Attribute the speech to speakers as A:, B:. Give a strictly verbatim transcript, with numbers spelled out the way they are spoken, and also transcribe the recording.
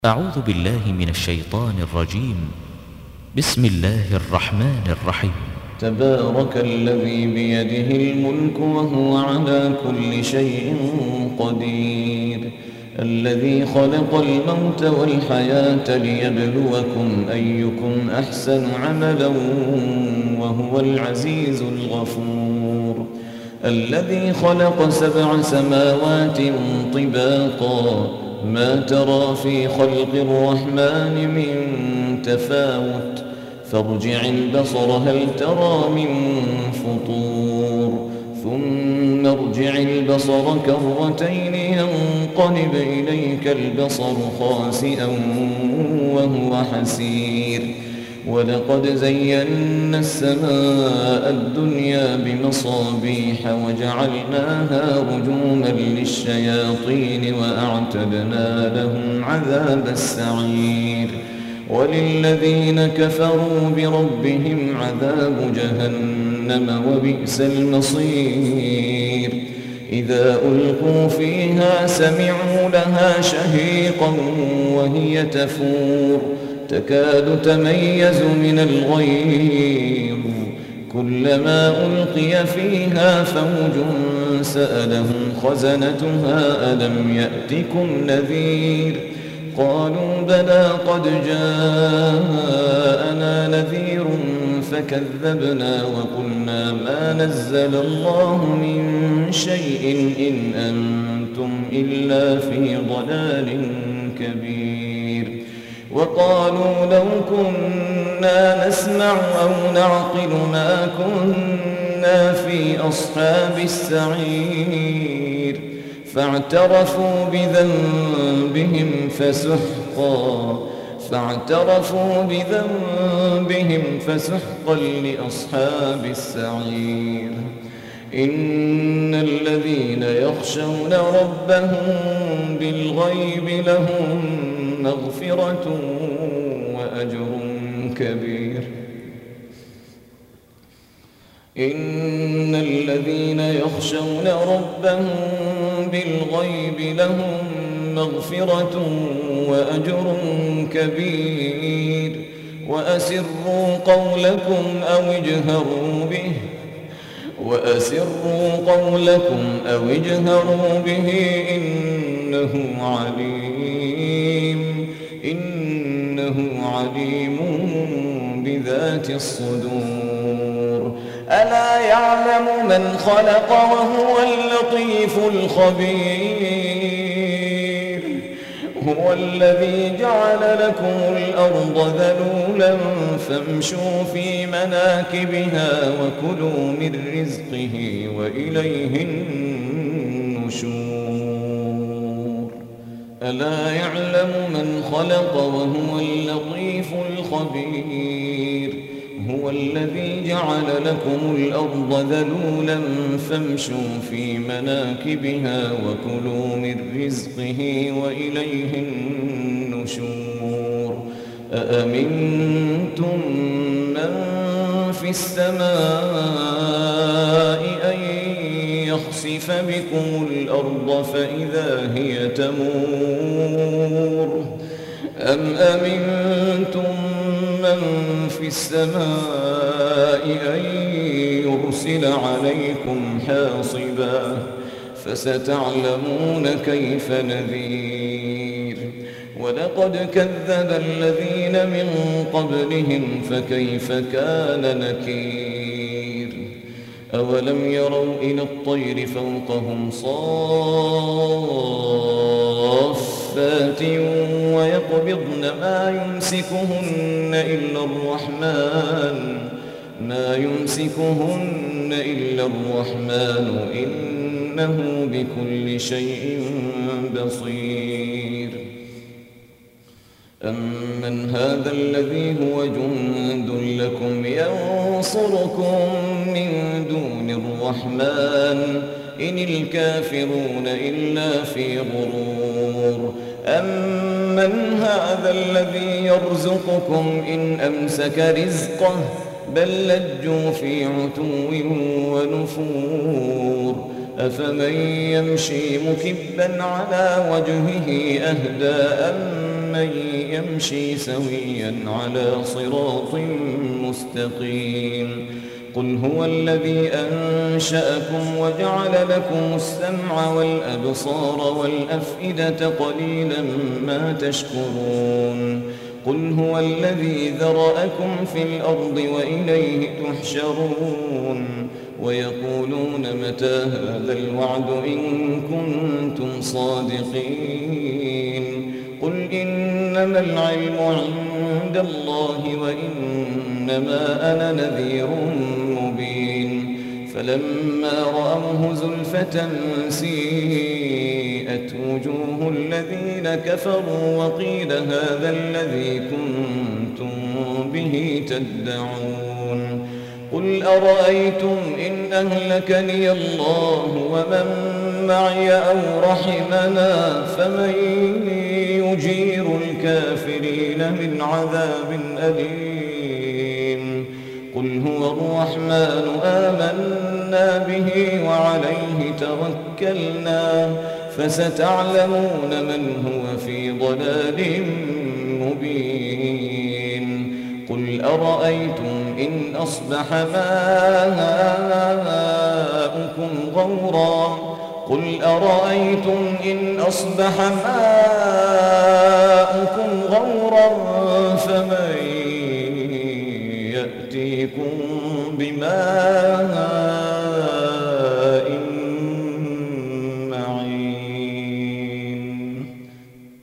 A: أعوذ بالله من الشيطان الرجيم. بسم الله الرحمن الرحيم.
B: تبارك الذي بيده الملك وهو على كل شيء قدير، الذي خلق الموت والحياة ليبلوكم أيكم أحسن عملا وهو العزيز الغفور، الذي خلق سبع سماوات طباقا ما ترى في خلق الرحمن من تفاوت فارجع البصر هل ترى من فطور ثم ارجع البصر كرتين ينقلب إليك البصر خاسئا وهو حسير، ولقد زينا السماء الدنيا بمصابيح وجعلناها رجوما للشياطين وأعتدنا لهم عذاب السعير، وللذين كفروا بربهم عذاب جهنم وبئس المصير، إذا ألقوا فيها سمعوا لها شهيقا وهي تفور تكاد تميز من الغيظ، كلما ألقي فيها فوج سألهم خزنتها ألم يأتكم نذير، قالوا بلى قد جاءنا نذير فكذبنا وقلنا ما نزل الله من شيء إن أنتم إلا في ضلال كبير، وقالوا لو كنا نسمع أو نعقل ما كنا في أصحاب السعير، فاعترفوا بذنبهم فسحقا فاعترفوا بذنبهم فسحقا لأصحاب السعير، إن الذين يخشون ربهم بالغيب لهم مغفرة وأجر كبير، إن الذين يخشون ربهم بالغيب لهم مغفرة وأجر كبير، وأسروا قولكم أو اجهروا به وأسروا قولكم أو اجهروا به إنه عليم إنه عليم بذات الصدور، ألا يعلم من خلق وهو اللطيف الخبير، هو الذي جعل لكم الأرض ذلولا فامشوا في مناكبها وكلوا من رزقه وإليه النشور، ألا يعلم من خلق وهو اللطيف الخبير، هو الذي جعل لكم الأرض ذلولا فامشوا في مناكبها وكلوا من رزقه وإليه النشور، أأمنتم من في السماء أن يخسف بكم الأرض فإذا هي تمور، أم أمنتم من في السماء أن يرسل عليكم حاصبا فستعلمون كيف نذير، ولقد كذب الذين من قبلهم فكيف كان نكير، أولم يروا إلى الطير فوقهم صافات ويقبضن ما يمسكهن إلا الرحمن ما يمسكهن إلا الرحمن إنه بكل شيء بصير، أمن هذا الذي هو جند لكم ينصركم من دون الرحمن إن الكافرون إلا في غرور، أمن هذا الذي يرزقكم إن أمسك رزقه بل لجوا في عتو ونفور، أفمن يمشي مكبا على وجهه أهدى أم أمن يمشي سويا على صراط مستقيم قل هو الذي أنشأكم وجعل لكم السمع والأبصار والأفئدة قليلا ما تشكرون قل هو الذي ذرأكم في الأرض وإليه تحشرون ويقولون متى هذا الوعد إن كنتم صادقين قل إنما العلم عند الله وإنما أنا نذير مبين فلما رأوه زلفة سيئت وجوه الذين كفروا وقيل هذا الذي كنتم به تدعون قل أرأيتم إن أهلكني الله ومن معي أو رحمنا فمن يجير الكافرين من عذاب أليم قل هو الرحمن آمنا به وعليه توكلنا فستعلمون من هو في ضلال مبين قل أرأيتم إن أصبح ماؤكم غورا قل أرأيتم إن أصبح ماؤكم غورا فمن يأتيكم بماء